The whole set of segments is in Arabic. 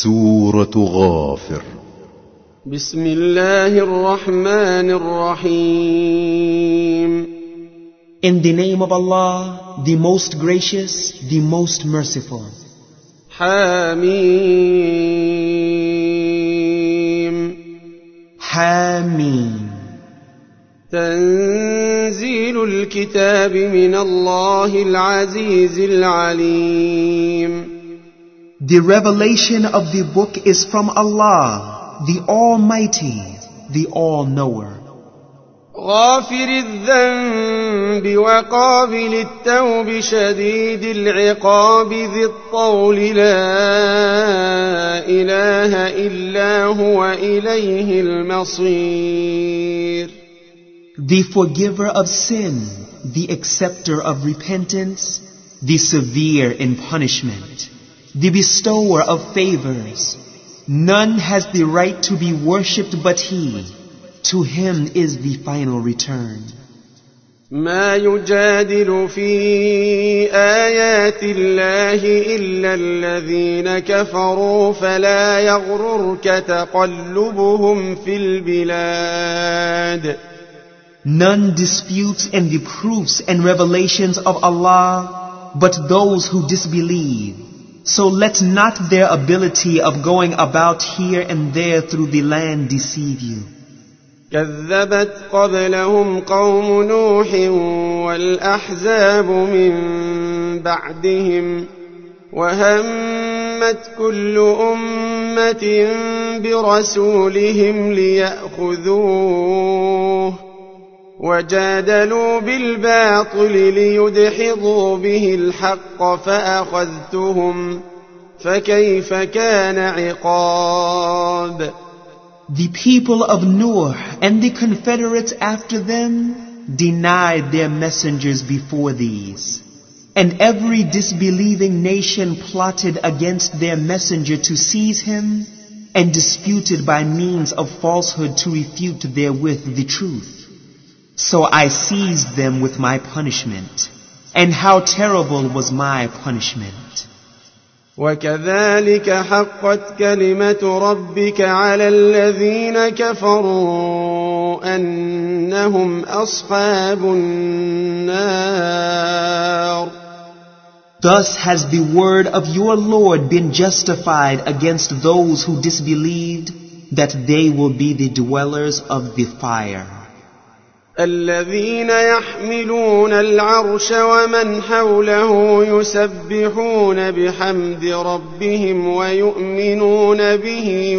سورة غافر. بسم الله الرحمن الرحيم. In the name of Allah, the most gracious, the most merciful. حميم. حميم. تنزيل الكتاب من الله العزيز العليم. The revelation of the book is from Allah, the Almighty, the All-Knower. غافر الذنب وقابل التوب شديد العقاب ذي الطول لا إله إلا هو إليه المصير. The forgiver of sin, the acceptor of repentance, the severe in punishment, the bestower of favors. None has the right to be worshipped but He. To Him is the final return. ما يجادل في آيات الله إلا الذين كفروا فلا يغررك تقلبهم في البلاد. None disputes in the proofs and revelations of Allah but those who disbelieve. So let not their ability of going about here and there through the land deceive you. كذبت قبلهم قوم نوح والأحزاب من بعدهم وهمت كل أمة برسولهم ليأخذوه وجادلوا بالباطل ليدحضوا به الحق فأخذتهم فكيف كان عقاب. The people of Noah and the confederates after them denied their messengers before these, and every disbelieving nation plotted against their messenger to seize him and disputed by means of falsehood to refute therewith the truth. So I seized them with my punishment, and how terrible was my punishment. وكذلك حقت كلمة ربك على الذين كفروا أنهم أصحاب النار. Thus has the word of your Lord been justified against those who disbelieved, that they will be the dwellers of the fire. الذين يحملون العرش ومن حوله يسبحون بحمد ربهم ويؤمنون به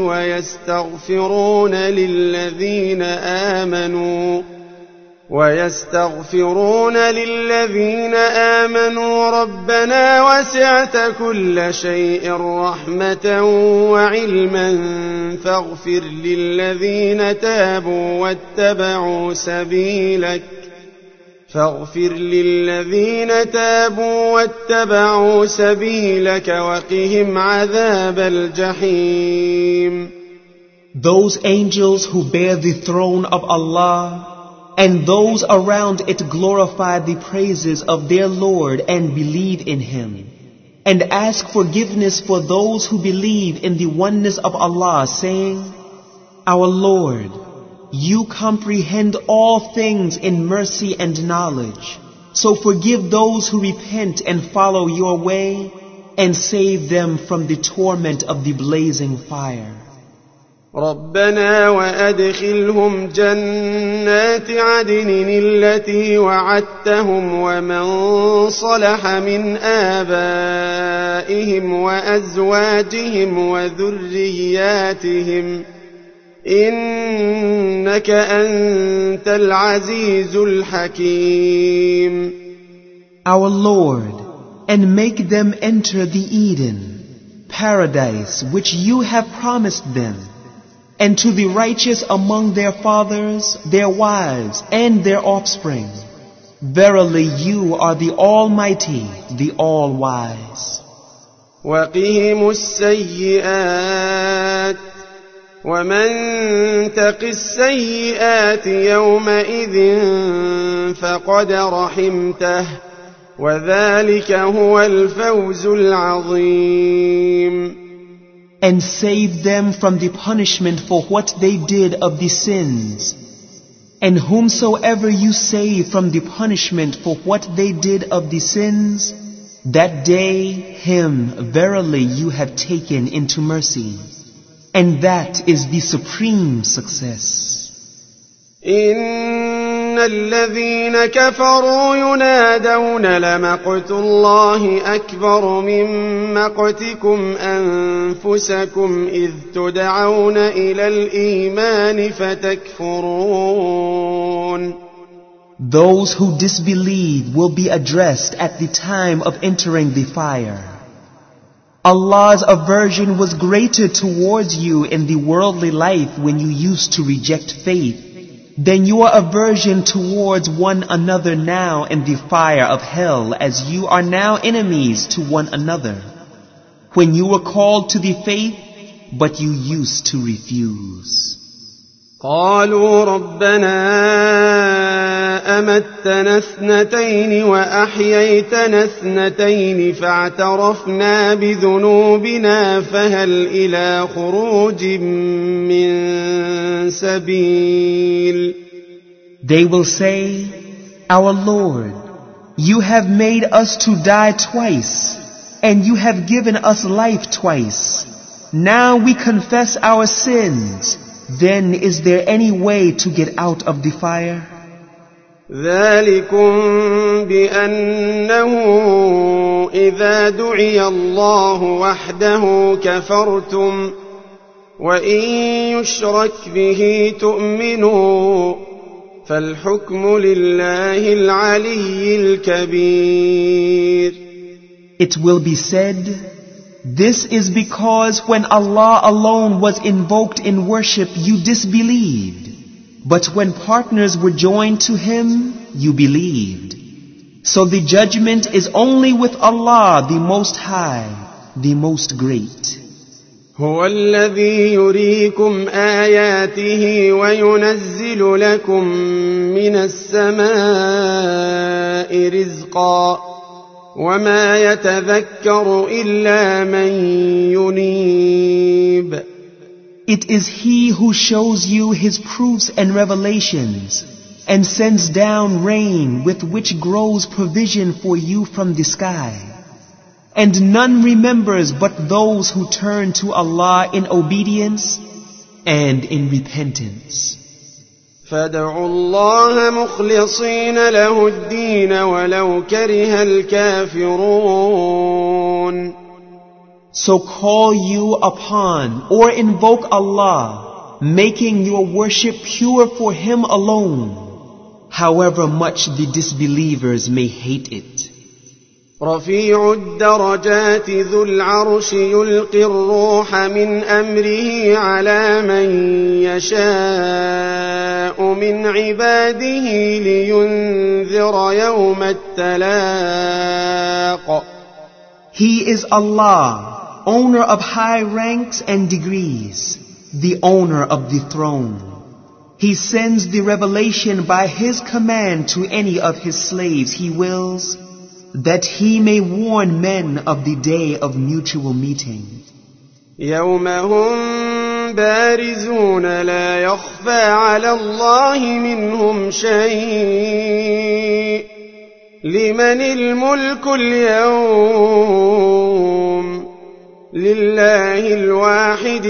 ويستغفرون للذين آمنوا ربنا وسعت كل شيء رحمة وعلما فاغفر للذين تابوا واتبعوا سبيلك وقهم عذاب الجحيم. Those angels who bear the throne of Allah and those around it glorify the praises of their Lord and believe in Him, and ask forgiveness for those who believe in the oneness of Allah, saying, Our Lord, You comprehend all things in mercy and knowledge, so forgive those who repent and follow Your way, and save them from the torment of the blazing fire. ربنا وأدخلهم جنات عدن التي وعدتهم ومن صلح من آبائهم وأزواجهم وذرياتهم إنك أنت العزيز الحكيم. Our Lord, and make them enter the Eden, paradise which You have promised them, and to the righteous among their fathers, their wives, and their offspring. Verily You are the Almighty, the All-Wise. وقهم السيئات ومن تق السيئات يومئذ فقد رحمته وذلك هو الفوز العظيم. and save them from the punishment for what they did of the sins. And whomsoever you save from the punishment for what they did of the sins, that day him verily you have taken into mercy. And that is the supreme success. إن الذين كفروا ينادون لمقت الله أكبر من مقتكم أنفسكم إذ تدعون إلى الإيمان فتكفرون. Those who disbelieve will be addressed at the time of entering the fire. Allah's aversion was greater towards you in the worldly life when you used to reject faith than your aversion towards one another now in the fire of hell, as you are now enemies to one another, when you were called to the faith, but you used to refuse. قالوا ربنا أمتنا اثنتين وأحييتنا اثنتين فاعترفنا بذنوبنا فهل إلى خروج من سبيل. They will say, Our Lord, you have made us to die twice, and you have given us life twice. Now we confess our sins. Then is there any way to get out of the fire? ذلكم بأنه إذا دعي الله وحده كفرتم وإن يشرك به تؤمنوا فالحكم لله العلي الكبير. It will be said, this is because when Allah alone was invoked in worship, you disbelieved. But when partners were joined to Him, you believed. So the judgment is only with Allah, the Most High, the Most Great. هو الذي يريكم آياته وينزل لكم من السماء رزقا وما يتذكر إلا من ينيب. It is He who shows you His proofs and revelations and sends down rain with which grows provision for you from the sky. And none remembers but those who turn to Allah in obedience and in repentance. فادعوا الله مخلصين له الدين ولو كره الكافرون. So call you upon or invoke Allah, making your worship pure for Him alone, however much the disbelievers may hate it. رفيع الدرجات ذو العرش يلقي الروح من أمره على من يشاء من عباده لينذر يوم التلاق. He is Allah, owner of high ranks and degrees, the owner of the throne. He sends the revelation by His command to any of His slaves He wills, that He may warn men of the day of mutual meeting. يوم هم بارزون لا يخفى على الله منهم شيء لمن الملك اليوم لله الواحد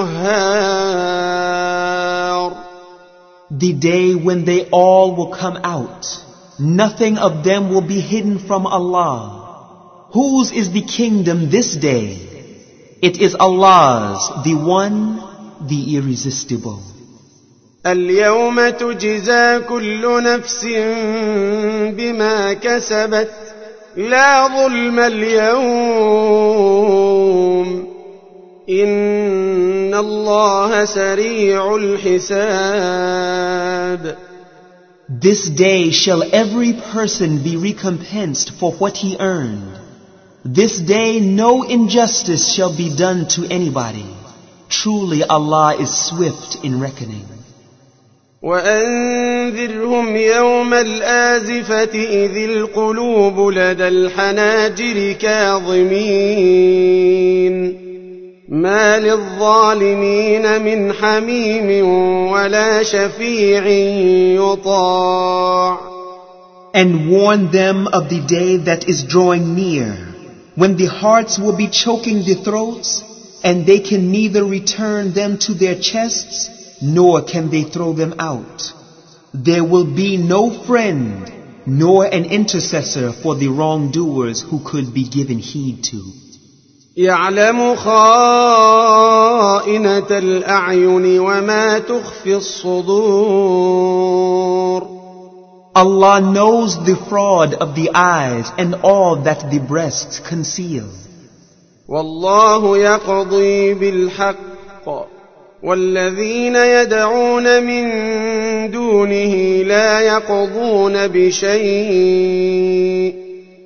القهار. The day when they all will come out, nothing of them will be hidden from Allah. Whose is the kingdom this day? It is Allah's, the one, the irresistible. اليوم تجزى كل نفس بما كسبت لا ظلم اليوم إن الله سريع الحساب. This day shall every person be recompensed for what he earned. This day no injustice shall be done to anybody. Truly Allah is swift in reckoning. وأنذرهم يوم الآزفة إذ القلوب لدى الحناجر كاظمين ما للظالمين من حميم ولا شفيع يطاع. And warn them of the day that is drawing near, when the hearts will be choking the throats, and they can neither return them to their chests, nor can they throw them out. There will be no friend, nor an intercessor for the wrongdoers who could be given heed to. يعلم خائنة الأعين وما تخفي الصدور. Allah knows the fraud of the eyes and all that the breasts conceal. والله يقضي بالحق والذين يدعون من دونه لا يقضون بشيء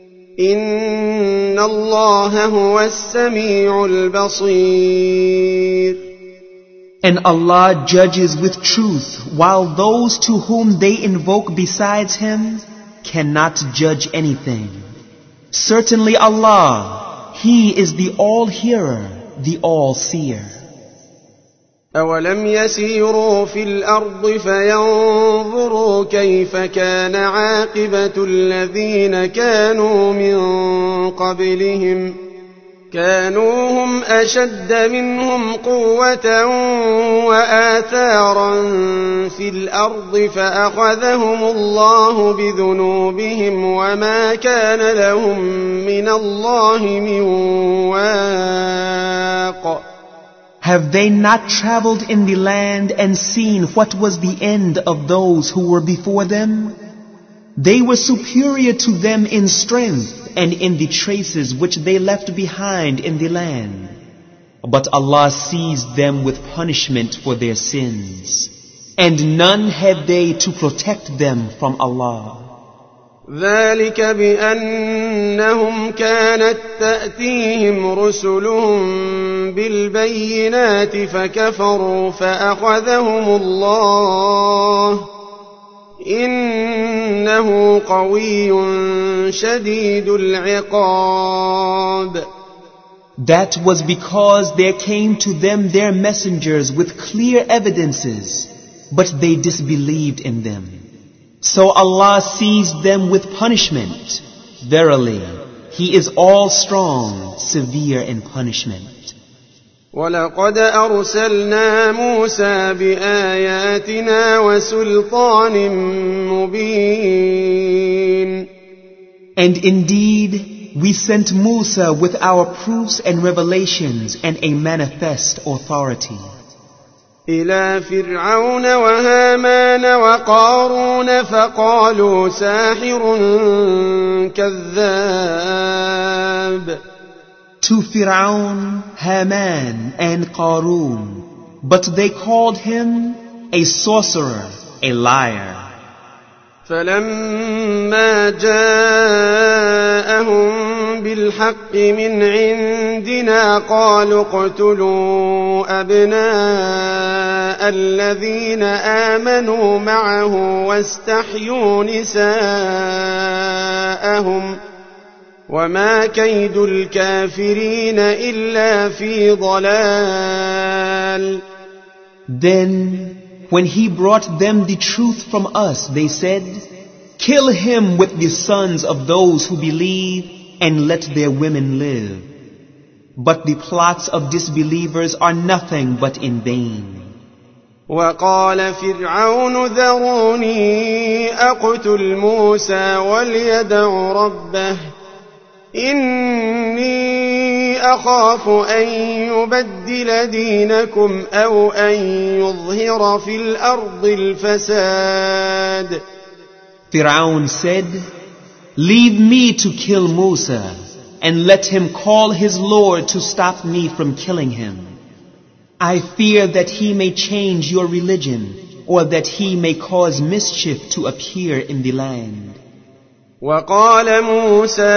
إن الله هو السميع البصير. And Allah judges with truth, while those to whom they invoke besides Him cannot judge anything. Certainly Allah, He is the all-hearer, the all-seer. أولم يسيروا في الأرض فينظروا كيف كان عاقبة الذين كانوا من قبلهم كانوا هم أشد منهم قوة وآثارا في الأرض فأخذهم الله بذنوبهم وما كان لهم من الله من واق. Have they not traveled in the land and seen what was the end of those who were before them? They were superior to them in strength and in the traces which they left behind in the land. But Allah seized them with punishment for their sins, and none had they to protect them from Allah. ذلك بأنهم كانت تأتيهم رسلهم بالبينات فكفروا فأخذهم الله إنه قوي شديد العقاب. That was because there came to them their messengers with clear evidences, but they disbelieved in them. So Allah seized them with punishment. Verily, He is all strong, severe in punishment. وَلَقَدْ أَرْسَلْنَا مُوسَى بِآيَاتِنَا وَسُلْطَانٍ مُبِينٍ. And indeed, we sent Musa with our proofs and revelations and a manifest authority. إلى فرعون وهامان وقارون فقالوا ساحر كذاب. To Fir'aun, Haman, and Qarun, but they called him a sorcerer, a liar. فلما جاءهم بالحق من عندنا قالوا اقتلوا أبناء الذين آمنوا معه واستحيوا نساءهم وما كيد الكافرين إلا في ضلال. Then, when he brought them the truth from us, they said, "Kill him with the sons of those who believe and let their women live." But the plots of disbelievers are nothing but in vain. وقال فرعون ذروني أقتل موسى وليدع ربه إني أخاف أن يبدل دينكم أو أن يظهر في الأرض الفساد. Fir'aun said, "Leave me to kill Musa, and let him call his Lord to stop me from killing him. I fear that he may change your religion, or that he may cause mischief to appear in the land." وقال موسى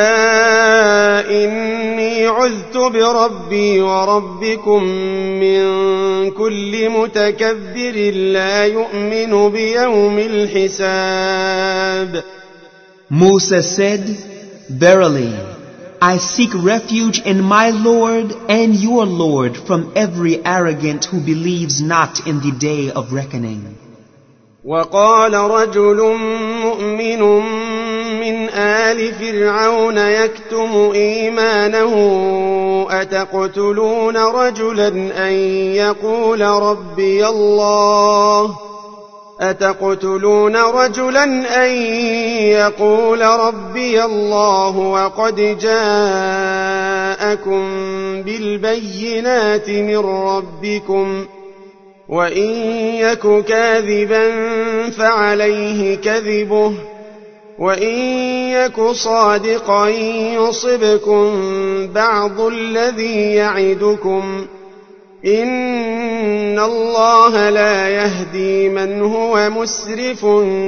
إني عذت بربي وربكم من كل متكبر لا يؤمن بيوم الحساب. Musa said, "Verily, I seek refuge in my Lord and your Lord from every arrogant who believes not in the day of reckoning. وقال رجل مؤمن من آل فرعون يكتم إيمانه أتقتلون رجلا أن يقول ربي الله وقد جاءكم بالبينات من ربكم وإن يك كاذبا فعليه كذبه وإن يك صادقا يصبكم بعض الذي يعدكم إن الله لا يهدي من هو مسرف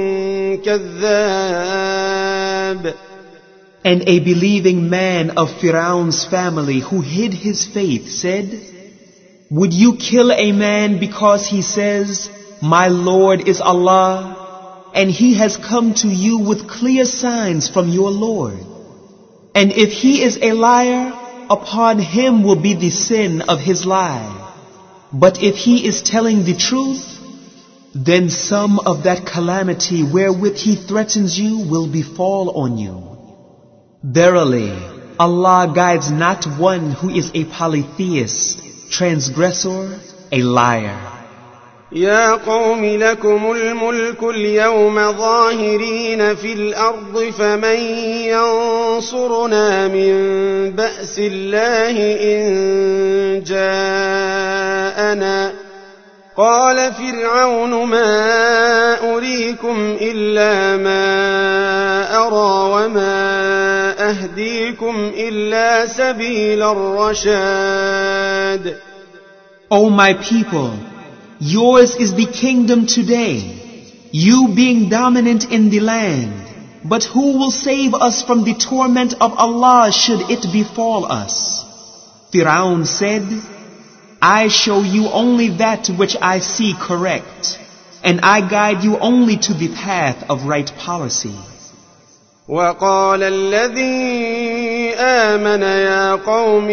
كذاب. And a believing man of Firaun's family who hid his faith said, would you kill a man because he says, my Lord is Allah, and he has come to you with clear signs from your Lord? And if he is a liar, upon him will be the sin of his lie. But if he is telling the truth, then some of that calamity wherewith he threatens you will befall on you. Verily, Allah guides not one who is a polytheist, transgressor, a liar. يا قوم لكم الملك اليوم ظاهرين في الأرض فمن ينصرنا من بأس الله إن جاءنا قال فرعون ما أريكم إلا ما أرى وما أهديكم إلا سبيل الرشاد. O my people, yours is the kingdom today, you being dominant in the land. But who will save us from the torment of Allah should it befall us? Firaun said, I show you only that which I see correct, and I guide you only to the path of right policy. وقال الذي آمن يا قوم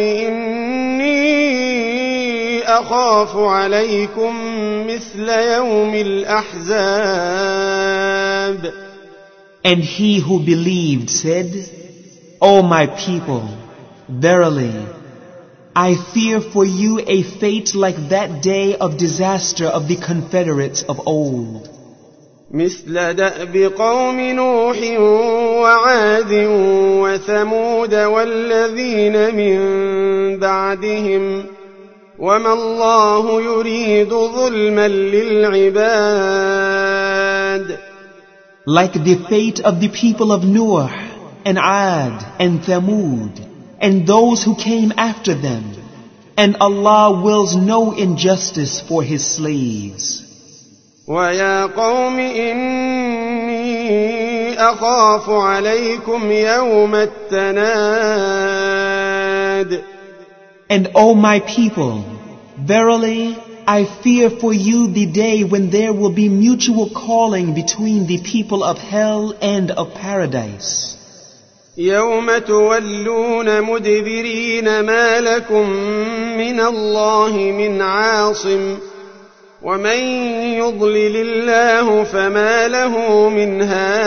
إني أخاف عليكم مثل يوم الأحزاب. And he who believed said, O my people, verily, I fear for you a fate like that day of disaster of the confederates of old. مثل دأب قوم نوح وعاد وثمود والذين من بعدهم وما الله يريد ظلما للعباد. Like the fate of the people of Noah and Ad and Thamud and those who came after them, and Allah wills no injustice for His slaves. ويا قوم إني أخاف عليكم يوم التناد. And O my people, verily I fear for you the day when there will be mutual calling between the people of hell and of paradise. يوم تولون مدبرين ما لكم من الله من عاصم ومن يضلل الله فما له من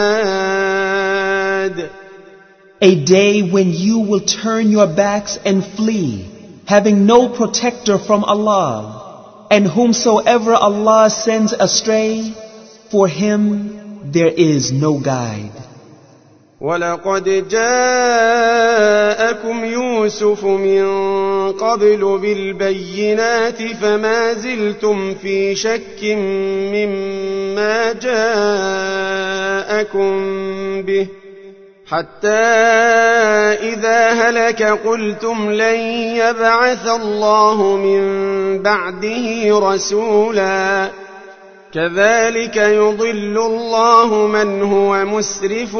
هاد. A day when you will turn your backs and flee, having no protector from Allah, and whomsoever Allah sends astray, for him there is no guide. وَلَقَدْ جَاءَكُمْ يُوسُفُ مِنْ قَبْلُ بِالْبَيِّنَاتِ فَمَا زِلْتُمْ فِي شَكٍّ مِّمَّا جَاءَكُمْ بِهِ حَتَّى إِذَا هَلَكَ قُلْتُمْ لَنْ يَبْعَثَ اللَّهُ مِنْ بَعْدِهِ رَسُولًا كذلك يضل الله من هو مسرف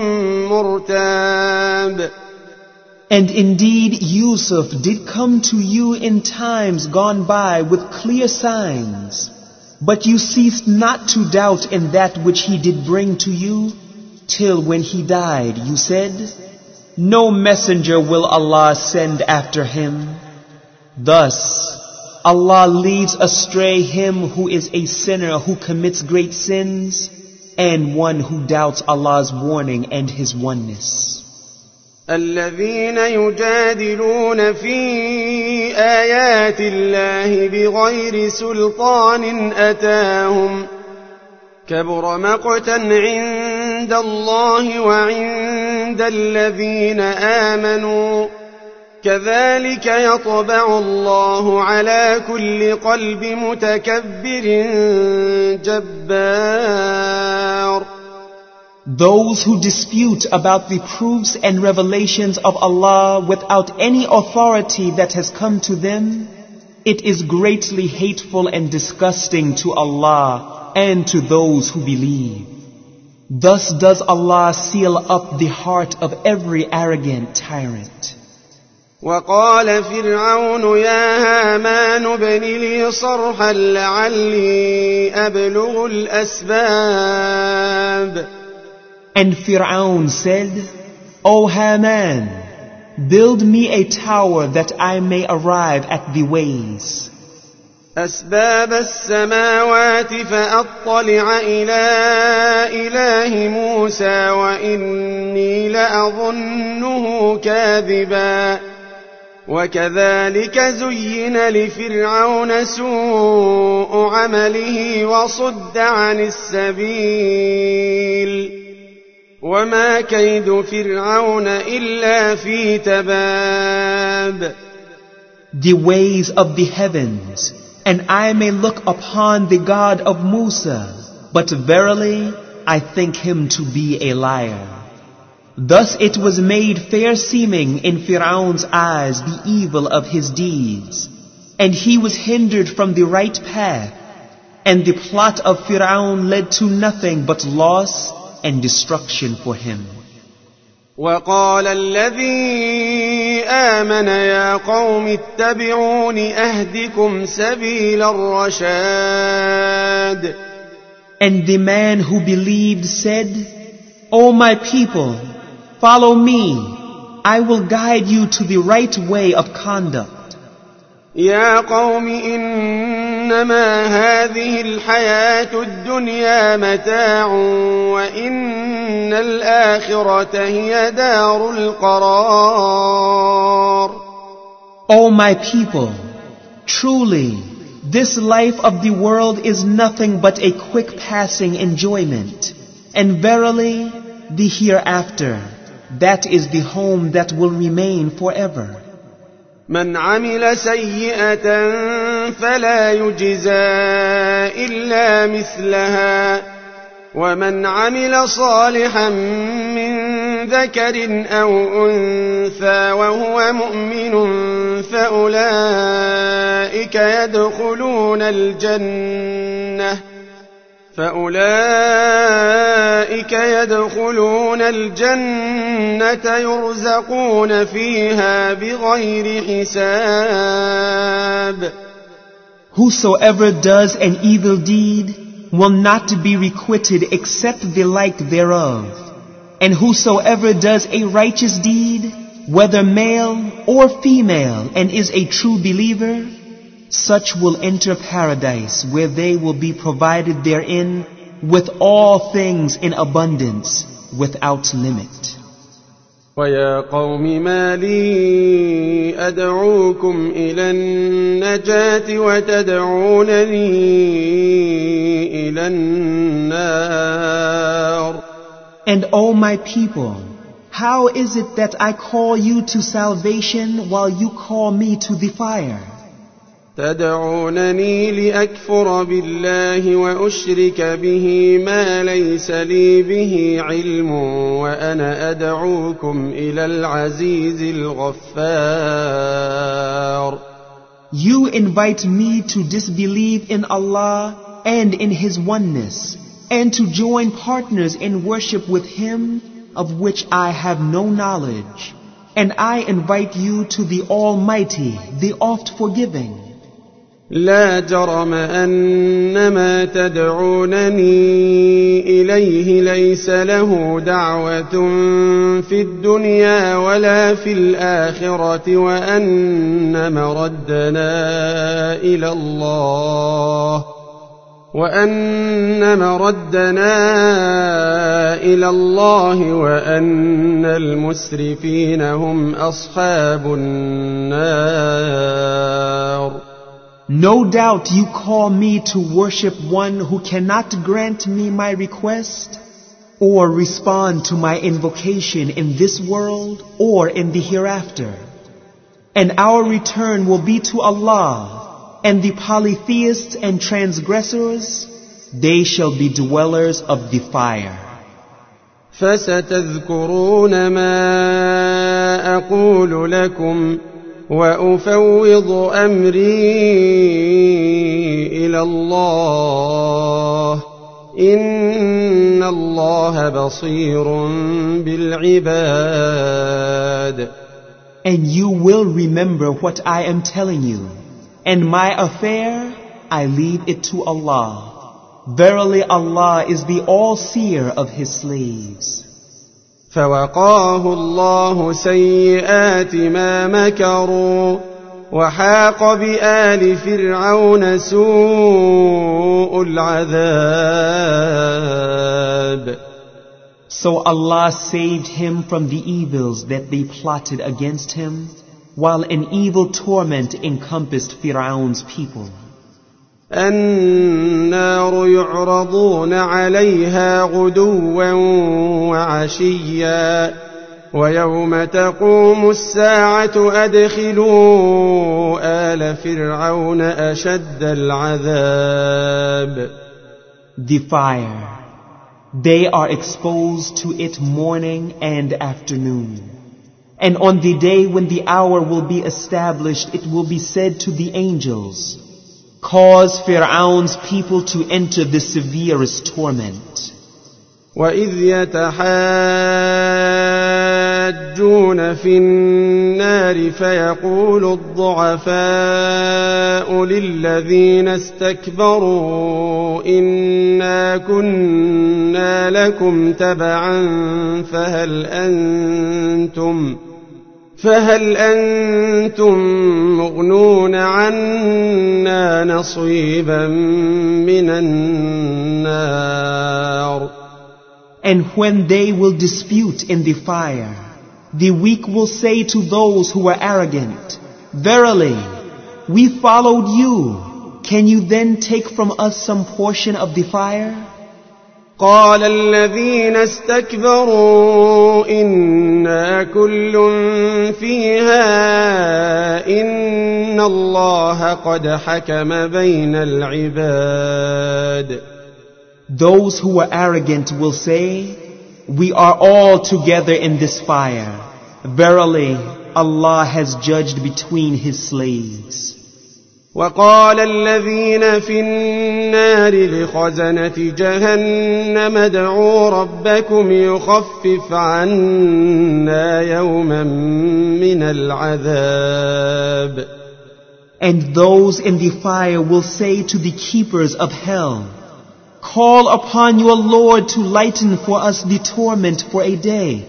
مرتاب. And indeed Yusuf did come to you in times gone by with clear signs, but you ceased not to doubt in that which he did bring to you, till when he died you said, no messenger will Allah send after him. Thus, Allah leads astray him who is a sinner who commits great sins, and one who doubts Allah's warning and His oneness. الذين يجادلون في آيات الله بغير سلطان أتاهم كبر مقتا عند الله وعند الذين آمنوا كذلك يطبع الله على كل قلب متكبر جبار. Those who dispute about the proofs and revelations of Allah without any authority that has come to them, it is greatly hateful and disgusting to Allah and to those who believe. Thus does Allah seal up the heart of every arrogant tyrant. وقال فرعون يا هامان ابن لي صرحا لعلي أبلغ الأسباب. And Fir'aun said, O Haman, build me a tower that I may arrive at the ways. أسباب السماوات فأطلع إلى إله موسى وإني لأظنه كاذبا. وكذلك زين لفرعون سوء عمله وصد عن السبيل وما كيد فرعون إلا في تباب. The ways of the heavens, and I may look upon the God of Musa, but verily I think him to be a liar. Thus it was made fair-seeming in Fir'aun's eyes the evil of his deeds, and he was hindered from the right path, and the plot of Fir'aun led to nothing but loss and destruction for him. وقال الذي آمن يا قوم اتبعون أهدكم سبيل الرشاد. And the man who believed said, O my people, follow me, I will guide you to the right way of conduct. يا قوم إنما هذه الحياة الدنيا متاع وإن الآخرة هي دار القرار. O my people, truly, this life of the world is nothing but a quick passing enjoyment, and verily, the hereafter, that is the home that will remain forever. من عمل سيئة فلا يجزى إلا مثلها ومن عمل صالحا من ذكر أو أنثى وهو مؤمن فأولئك يدخلون الجنة يرزقون فيها بغير حساب. Whosoever does an evil deed will not be requited except the like thereof. And whosoever does a righteous deed, whether male or female, and is a true believer, such will enter paradise, where they will be provided therein with all things in abundance, without limit. وَيَا قَوْمِ مَا لِي أَدْعُوكُمْ إِلَى النَّجَاةِ وَتَدْعُونَنِي إِلَى النَّارِ. And O my people, how is it that I call you to salvation while you call me to the fire? تدعونني لأكفر بالله وأشرك به ما ليس لي به علم وأنا أدعوكم إلى العزيز الغفار. You invite me to disbelieve in Allah and in His oneness, and to join partners in worship with Him of which I have no knowledge. And I invite you to the Almighty, the oft forgiving. لا جرم أن ما تدعونني إليه ليس له دعوة في الدنيا ولا في الآخرة وأن مردنا إلى الله وأن المسرفين هم أصحاب النار. No doubt you call me to worship one who cannot grant me my request or respond to my invocation in this world or in the hereafter. And our return will be to Allah, and the polytheists and transgressors, they shall be dwellers of the fire. فستذكرون ما أقول لكم وأفوض أمري إلى الله إن الله بصير بالعباد. And you will remember what I am telling you, and my affair I leave it to Allah. Verily Allah is the all-seer of His slaves. فوقاه الله سيئات ما مكروا وحاق بآل فرعون سوء العذاب. So Allah saved him from the evils that they plotted against him, while an evil torment encompassed Fir'aun's people. النار يعرضون عليها غدوا وعشيا ويوم تقوم الساعة أدخلوا آل فرعون أشد العذاب. The fire, they are exposed to it morning and afternoon. And on the day when the hour will be established, it will be said to the angels, cause Fir'aun's people to enter the severest torment. وَإِذْ يَتَحَاجُّونَ فِي النَّارِ فَيَقُولُ الضُّعَفَاءُ لِلَّذِينَ اسْتَكْبَرُوا إِنَّا كُنَّا لَكُمْ تَبَعًا فهل أنتم مغنون عنا نصيبا من النار. And when they will dispute in the fire, the weak will say to those who are arrogant, verily, we followed you. Can you then take from us some portion of the fire? قال الذين استكبروا إنا كل فيها إن الله قد حكم بين العباد. Those who are arrogant will say, we are all together in this fire. Verily, Allah has judged between His slaves. وقال الذين في النار لخزنة جهنم ادعوا ربكم يخفف عنا يوما من العذاب. And those in the fire will say to the keepers of hell, call upon your Lord to lighten for us the torment for a day.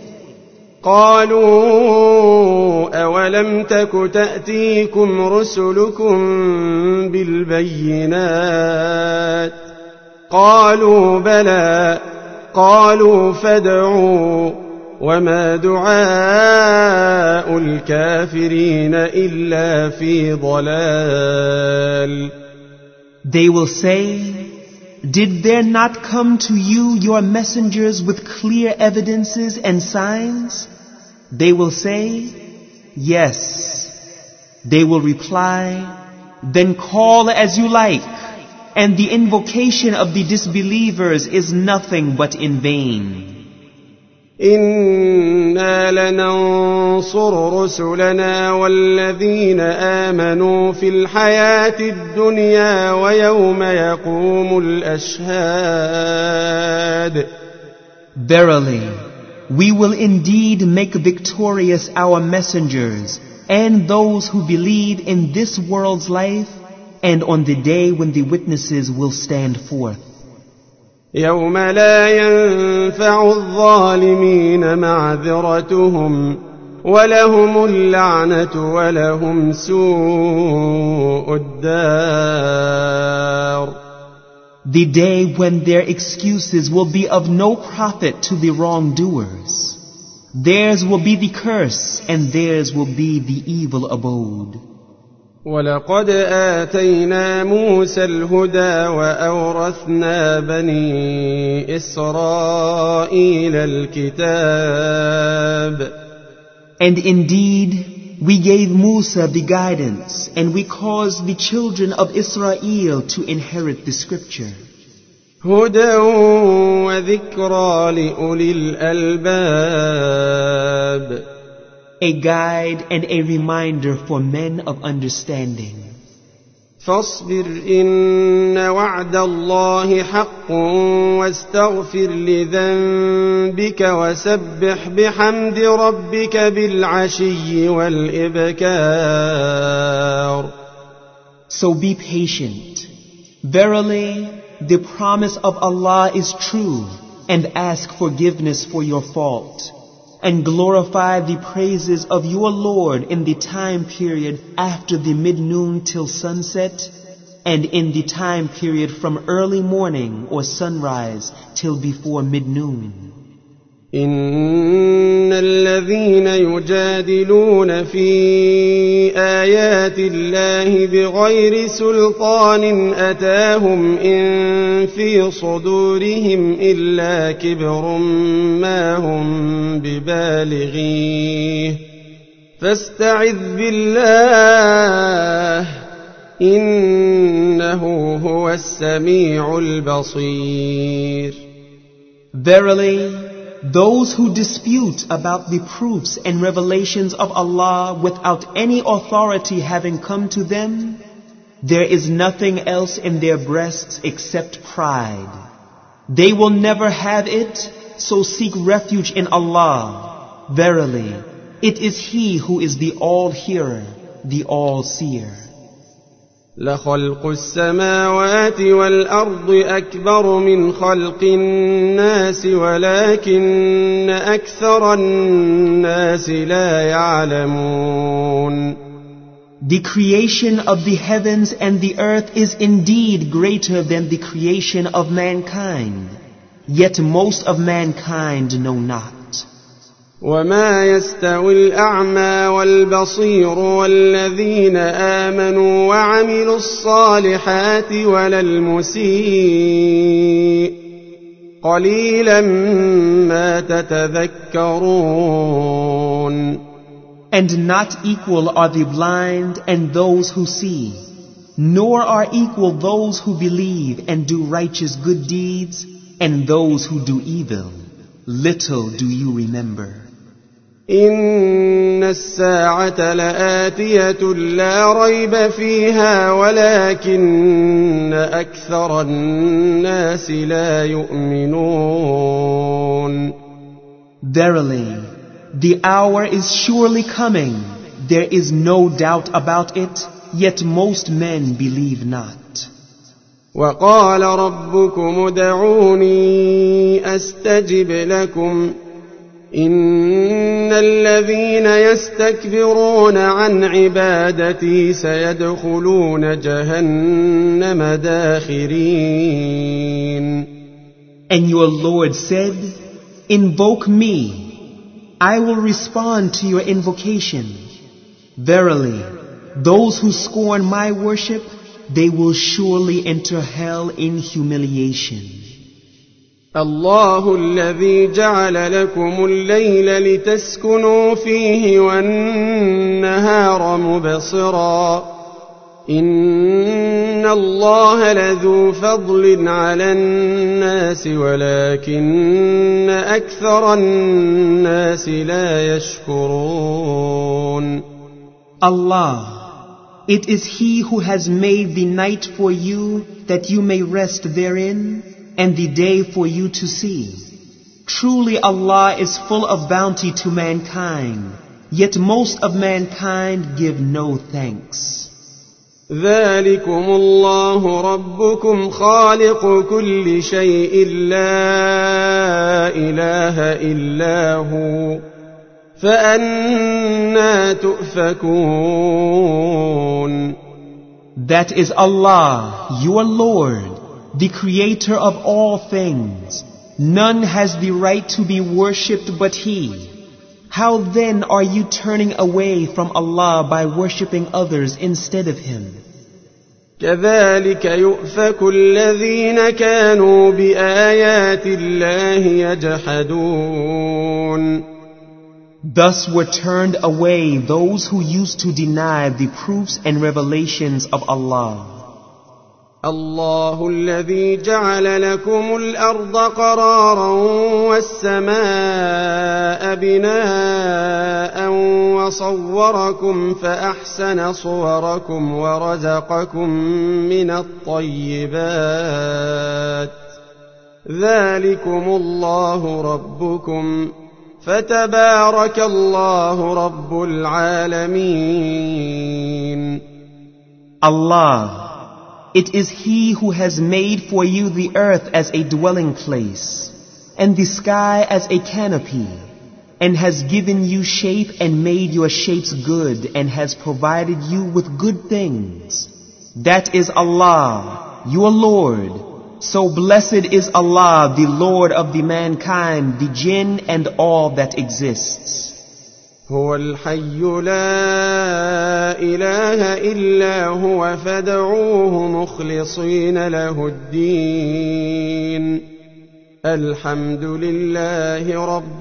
قالوا أولم تك تأتيكم رسلكم بالبينات قالوا بلى قالوا فادعوا وما دعاء الكافرين إلا في ضلال. They will say, did there not come to you your messengers with clear evidences and signs? They will say, yes. They will reply, then call as you like, and the invocation of the disbelievers is nothing but in vain. إنا لننصر رسلنا والذين آمنوا في الحياة الدنيا ويوم يقوم الأشهاد. Verily, we will indeed make victorious our messengers and those who believe in this world's life and on the day when the witnesses will stand forth. يوم لا ينفع الظالمين معذرتهم ولهم اللعنة ولهم سوء الدار. The day when their excuses will be of no profit to the wrongdoers. Theirs will be the curse and theirs will be the evil abode. ولقد آتينا موسى الهدى وأورثنا بني إسرائيل الكتاب. And indeed, we gave Musa the guidance and we caused the children of Israel to inherit the scripture. هدى وذكرى لأولي الألباب. A guide and a reminder for men of understanding. فاصبر إن وعد الله حق واستغفر لذنبك وسبح بحمد ربك بالعشي والإبكار. So be patient. Verily, the promise of Allah is true, and ask forgiveness for your fault. And glorify the praises of your Lord in the time period after the mid-noon till sunset, and in the time period from early morning or sunrise till before mid-noon. إن الذين يجادلون في آيات الله بغير سلطان أتاهم إن في صدورهم إلا كبر ما هم ببالغيه فاستعذ بالله إنه هو السميع البصير. Verily, those who dispute about the proofs and revelations of Allah without any authority having come to them, there is nothing else in their breasts except pride. They will never have it, so seek refuge in Allah. Verily, it is He who is the All-Hearer, the All-Seer. لخلق السماوات والأرض أكبر من خلق الناس ولكن أكثر الناس لا يعلمون. The creation of the heavens and the earth is indeed greater than the creation of mankind, yet most of mankind know not. وما يستوي الأعمى والبصير والذين آمنوا وعملوا الصالحات ولا المسيء قليلا ما تتذكرون. And not equal are the blind and those who see, nor are equal those who believe and do righteous good deeds and those who do evil. Little do you remember. إن الساعة لآتية لا ريب فيها ولكن أكثر الناس لا يؤمنون. Verily, the hour is surely coming. There is no doubt about it, yet most men believe not. وقال ربكم ادعوني أستجب لكم إن الذين يستكبرون عن عبادتي سيدخلون جهنم داخرين. And your Lord said, invoke me. I will respond to your invocation. Verily, those who scorn my worship, they will surely enter hell in humiliation. الله الذي جعل لكم الليل لتسكنوا فيه والنهار مبصرا إن الله لذو فضل على الناس ولكن أكثر الناس لا يشكرون. Allah, it is He who has made the night for you that you may rest therein, and the day for you to see. Truly Allah is full of bounty to mankind, yet most of mankind give no thanks. ذلكم الله ربكم خالق كل شيء لا إله إلا هو فأنى تؤفكون. That is Allah, your Lord, the creator of all things. None has the right to be worshipped but He. How then are you turning away from Allah by worshipping others instead of Him? كذلك يؤفك الذين كانوا بآيات الله يجحدون. Thus were turned away those who used to deny the proofs and revelations of Allah. الله الذي جعل لكم الأرض قرارا والسماء بناء وصوركم فأحسن صوركم ورزقكم من الطيبات ذلكم الله ربكم فتبارك الله رب العالمين. Allah, it is He who has made for you the earth as a dwelling place, and the sky as a canopy, and has given you shape and made your shapes good, and has provided you with good things. That is Allah, your Lord. So blessed is Allah, the Lord of the mankind, the jinn, and all that exists. هو الحي لا إله إلا هو فادعوه مخلصين له الدين الحمد لله رب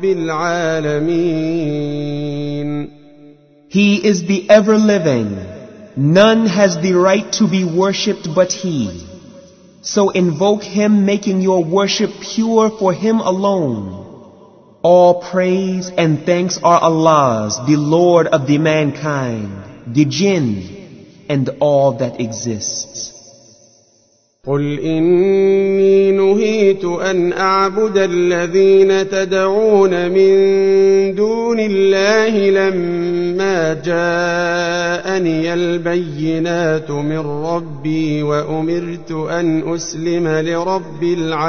العالمين. He is the ever-living. None has the right to be worshipped but He. So invoke Him, making your worship pure for Him alone. All praise and thanks are Allah's, the Lord of the mankind, the jinn, and all that exists. قل إني نهيت أن أعبد الذين تدعون من دون الله لما جاءني البينات من ربي وأمرت أن أسلم لرب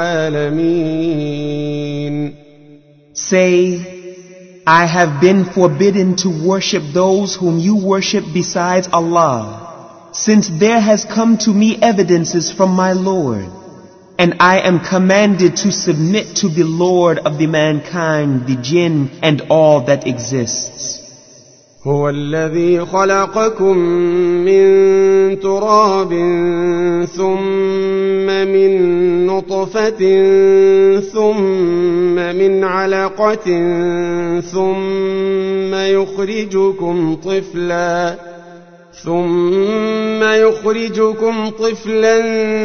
العالمين. Say, I have been forbidden to worship those whom you worship besides Allah, since there has come to me evidences from my Lord, and I am commanded to submit to the Lord of the mankind, the jinn, and all that exists. هو الذي خلقكم من تراب ثم من نطفة ثم من علقة ثم يخرجكم طفلا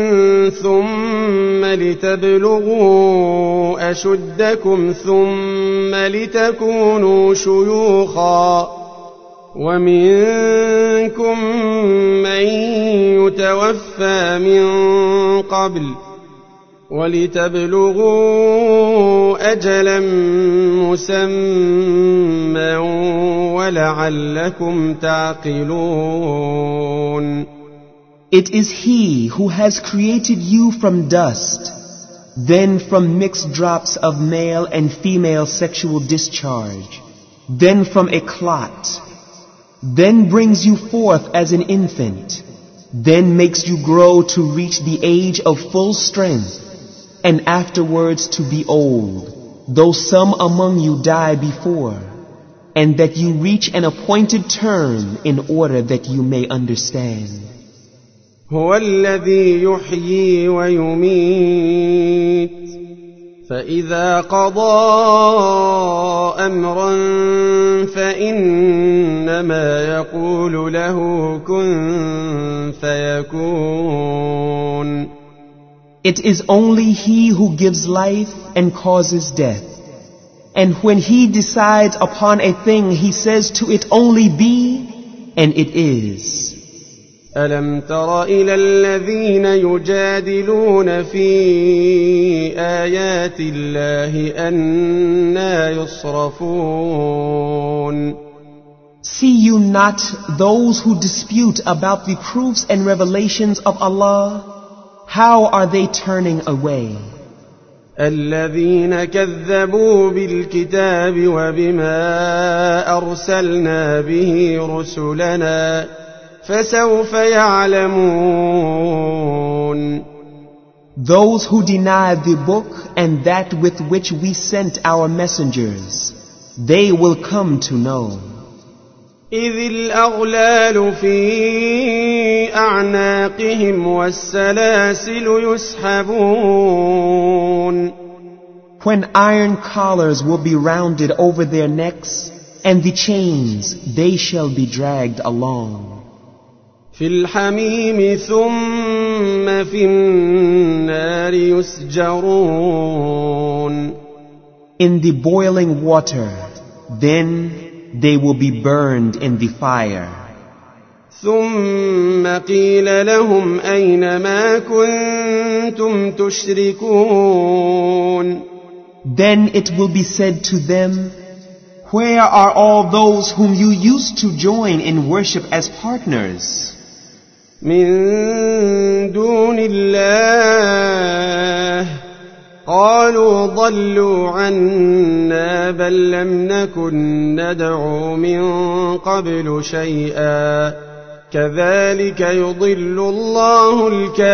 ثم لتبلغوا أشدكم ثم لتكونوا شيوخا ومنكم من يتوفى من قبل ولتبلغوا أجلا مسمى ولعلكم تعقلون. It is He who has created you from dust, then from mixed drops of male and female sexual discharge, then from a clot, then brings you forth as an infant, then makes you grow to reach the age of full strength, and afterwards to be old, though some among you die before, and that you reach an appointed term in order that you may understand. هو الذي يحيي ويميت فإذا قضى أمرا فإنما يقول له كن فيكون. It is only He who gives life and causes death. And when He decides upon a thing, He says to it only be, and it is. ألم تر إلى الذين يجادلون في آيات الله أنى يصرفون. See you not those who dispute about the proofs and revelations of Allah? How are they turning away? الذين كذبوا بالكتاب وبما أرسلنا به رسلنا فسوف يعلمون. Those who deny the book and that with which we sent our messengers, they will come to know. إذ الأغلال في أعناقهم والسلاسل يسحبون. When iron collars will be rounded over their necks, and the chains, they shall be dragged along. في الحميم ثم في النار يسجرون. In the boiling water, then they will be burned in the fire. ثم قيل لهم أين ما كنتم تشركون. Then it will be said to them, where are all those whom you used to join in worship as partners? من دون الله قالوا ضلوا عنا بل لم نكن ندعو من قبل شيئا كذلك يضل الله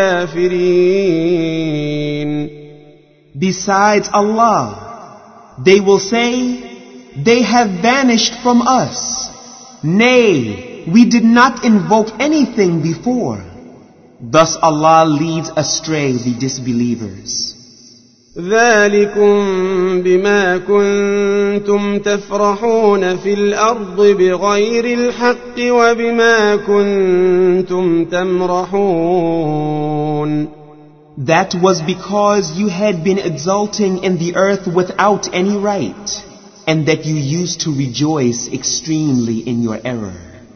الكافرين. Besides Allah, they will say, they have vanished from us. Nay, we did not invoke anything before. Thus Allah leads astray the disbelievers. ذلكم بما كنتم تفرحون في الأرض بغير الحق وبما كنتم تمرحون. That was because you had been exulting in the earth without any right, and that you used to rejoice extremely in your error.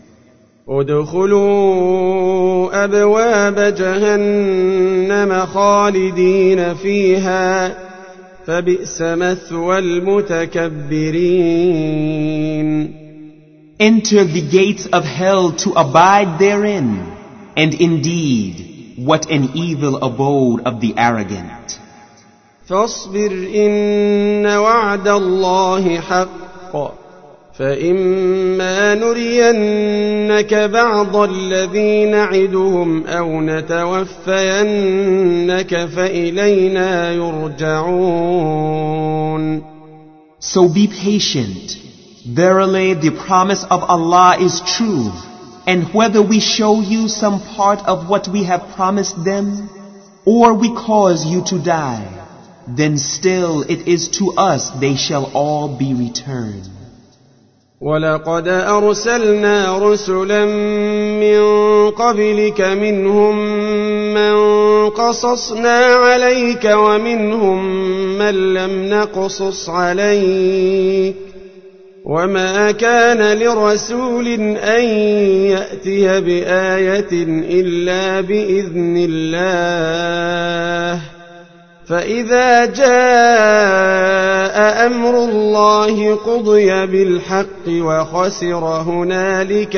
ادخلوا أبواب جهنم خالدين فيها فبئس مثوى المتكبرين. Enter the gates of hell to abide therein, and indeed, what an evil abode of the arrogant. فاصبر إن وعد الله حق فإما نرينك بعض الذي نعدهم أو نتوفينك فإلينا يرجعون. So be patient. Verily the promise of Allah is true, and whether we show you some part of what we have promised them, or we cause you to die, then still it is to us they shall all be returned. ولقد أرسلنا رسلا من قبلك منهم من قصصنا عليك ومنهم من لم نقصص عليك وما كان لرسول أن يأتي بآية إلا بإذن الله فإذا جاء أمر الله قضي بالحق وخسر هنالك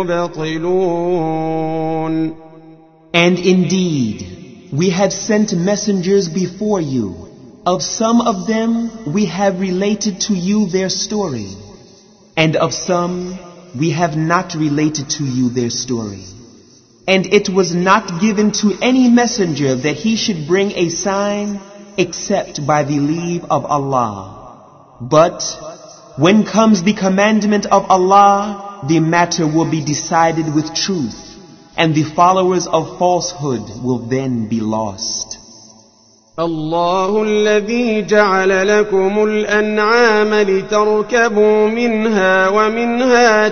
المبطلون. And indeed, we have sent messengers before you. Of some of them we have related to you their story, and of some we have not related to you their story. And it was not given to any messenger that he should bring a sign except by the leave of Allah. But when comes the commandment of Allah, the matter will be decided with truth, and the followers of falsehood will then be lost. الله الذي جعل لكم الأنعام لتركبوا منها ومنها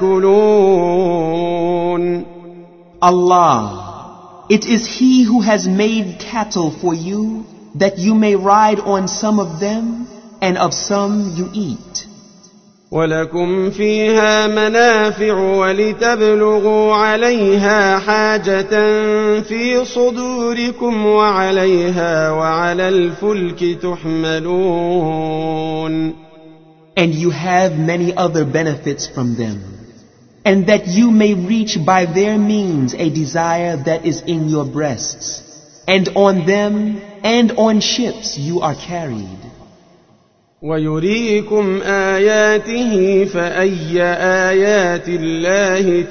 تأكلون. Allah, it is He who has made cattle for you, that you may ride on some of them, and of some you eat. ولكم فيها منافع ولتبلغوا عليها حاجة في صدوركم وعليها وعلى الفلك تحملون. And you have many other benefits from them, and that you may reach by their means a desire that is in your breasts. And on them and on ships you are carried. ويريكم آياته فأي آيات الله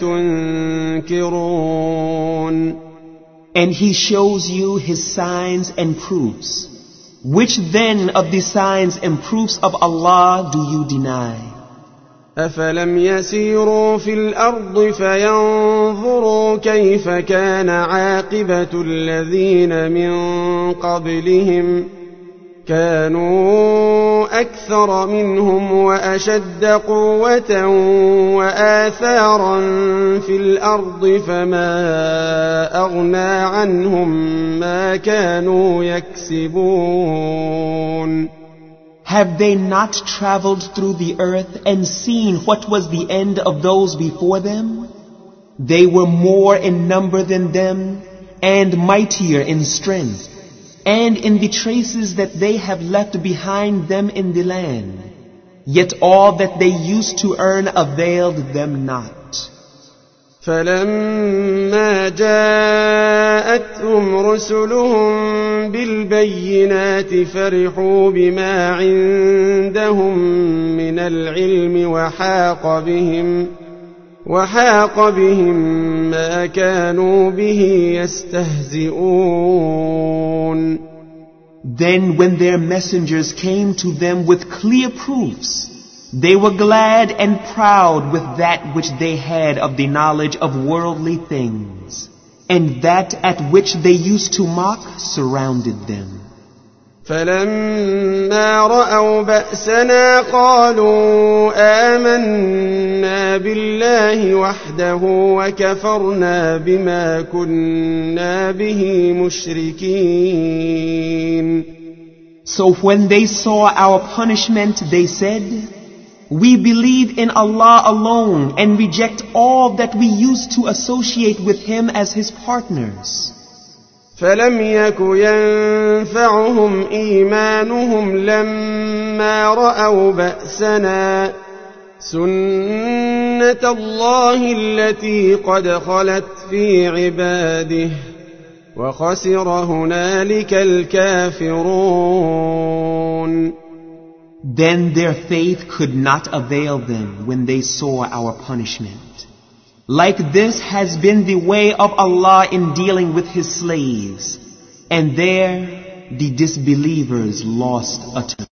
تنكرون. And he shows you his signs and proofs. Which then of the signs and proofs of Allah do you deny? أفلم يسيروا في الأرض فينظروا كيف كان عاقبة الذين من قبلهم كانوا أكثر منهم وأشد قوة وآثارا في الأرض فما أغنى عنهم ما كانوا يكسبون. Have they not traveled through the earth and seen what was the end of those before them? They were more in number than them and mightier in strength, and in the traces that they have left behind them in the land. Yet all that they used to earn availed them not. فلما جاءتهم رسلهم بالبينات فرحوا بما عندهم من العلم وحاق بهم ما كانوا به يستهزئون. Then when their messengers came to them with clear proofs, they were glad and proud with that which they had of the knowledge of worldly things, and that at which they used to mock surrounded them. فلما رأوا بأسنا قالوا آمنا بالله وحده وكفرنا بما كنا به مشركين. So when they saw our punishment, they said, "We believe in Allah alone and reject all that we used to associate with Him as His partners." فلم يك ينفعهم إيمانهم لما رأوا بأسنا سنة الله التي قد خلت في عباده وخسر هنالك الكافرون. Then their faith could not avail them when they saw our punishment. Like this has been the way of Allah in dealing with His slaves, and there the disbelievers lost utterly.